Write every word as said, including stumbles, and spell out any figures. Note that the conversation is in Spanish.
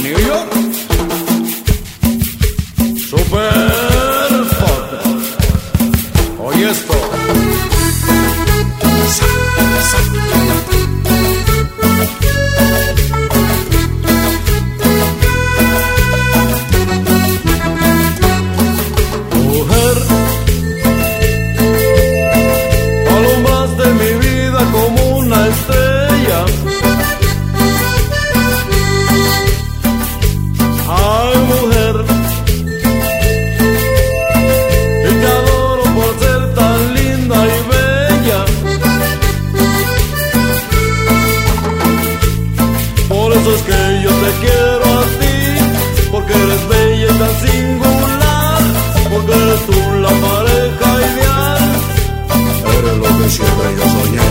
New York. Super fuck. Oye esto. Mujer, alumbraste mi vida como una estrella. Ay, mujer, y te adoro por ser tan linda y bella. Por eso es que yo te quiero a ti, porque eres bella y tan singular, porque eres tú la pareja ideal. Eres lo que siempre yo soñé.